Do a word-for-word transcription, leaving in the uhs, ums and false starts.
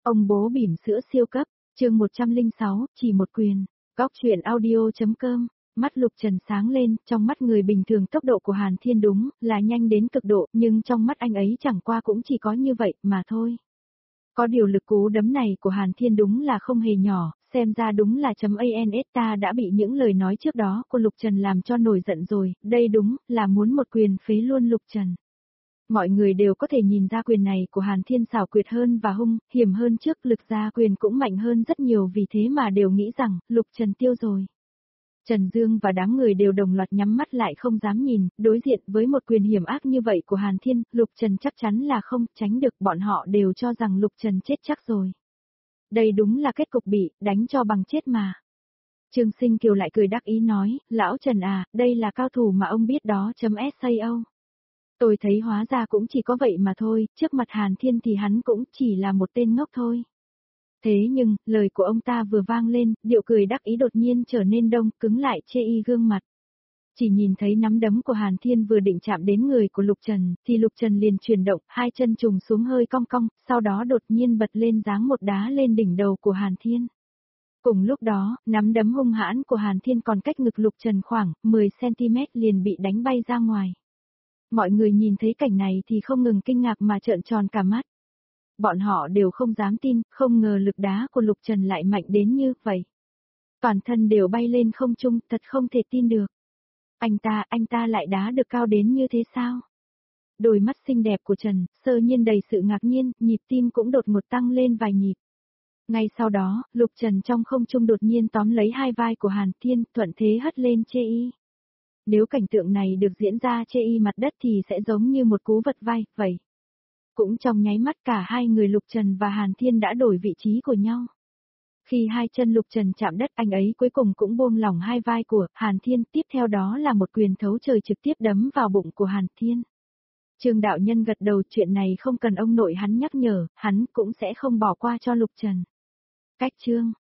Ông bố bỉm sữa siêu cấp, chương một trăm lẻ sáu, chỉ một quyền, góc chuyện audio.com, mắt Lục Trần sáng lên, trong mắt người bình thường tốc độ của Hàn Thiên đúng là nhanh đến cực độ, nhưng trong mắt anh ấy chẳng qua cũng chỉ có như vậy mà thôi. Có điều lực cú đấm này của Hàn Thiên đúng là không hề nhỏ, xem ra đúng là chấm ans ta đã bị những lời nói trước đó của Lục Trần làm cho nổi giận rồi, đây đúng là muốn một quyền phế luôn Lục Trần. Mọi người đều có thể nhìn ra quyền này của Hàn Thiên xảo quyệt hơn và hung, hiểm hơn trước, lực ra quyền cũng mạnh hơn rất nhiều, vì thế mà đều nghĩ rằng, Lục Trần tiêu rồi. Trần Dương và đám người đều đồng loạt nhắm mắt lại không dám nhìn, đối diện với một quyền hiểm ác như vậy của Hàn Thiên, Lục Trần chắc chắn là không tránh được, bọn họ đều cho rằng Lục Trần chết chắc rồi. Đây đúng là kết cục bị đánh cho bằng chết mà. Trương Sinh Kiều lại cười đắc ý nói, lão Trần à, đây là cao thủ mà ông biết đó chấm sao. Tôi thấy hóa ra cũng chỉ có vậy mà thôi, trước mặt Hàn Thiên thì hắn cũng chỉ là một tên ngốc thôi. Thế nhưng, lời của ông ta vừa vang lên, điệu cười đắc ý đột nhiên trở nên đông, cứng lại chê y gương mặt. Chỉ nhìn thấy nắm đấm của Hàn Thiên vừa định chạm đến người của Lục Trần, thì Lục Trần liền chuyển động, hai chân trùng xuống hơi cong cong, sau đó đột nhiên bật lên giáng một đá lên đỉnh đầu của Hàn Thiên. Cùng lúc đó, nắm đấm hung hãn của Hàn Thiên còn cách ngực Lục Trần khoảng mười xăng-ti-mét liền bị đánh bay ra ngoài. Mọi người nhìn thấy cảnh này thì không ngừng kinh ngạc mà trợn tròn cả mắt. Bọn họ đều không dám tin, không ngờ lực đá của Lục Trần lại mạnh đến như vậy. Toàn thân đều bay lên không trung, thật không thể tin được. Anh ta, anh ta lại đá được cao đến như thế sao? Đôi mắt xinh đẹp của Trần Sơ Nhiên đầy sự ngạc nhiên, nhịp tim cũng đột ngột tăng lên vài nhịp. Ngay sau đó, Lục Trần trong không trung đột nhiên tóm lấy hai vai của Hàn Thiên, thuận thế hất lên chê y. Nếu cảnh tượng này được diễn ra chê y mặt đất thì sẽ giống như một cú vật vai, vậy. Cũng trong nháy mắt cả hai người Lục Trần và Hàn Thiên đã đổi vị trí của nhau. Khi hai chân Lục Trần chạm đất, anh ấy cuối cùng cũng buông lỏng hai vai của Hàn Thiên, tiếp theo đó là một quyền thấu trời trực tiếp đấm vào bụng của Hàn Thiên. Trương đạo nhân gật đầu, chuyện này không cần ông nội hắn nhắc nhở, hắn cũng sẽ không bỏ qua cho Lục Trần. Cách chương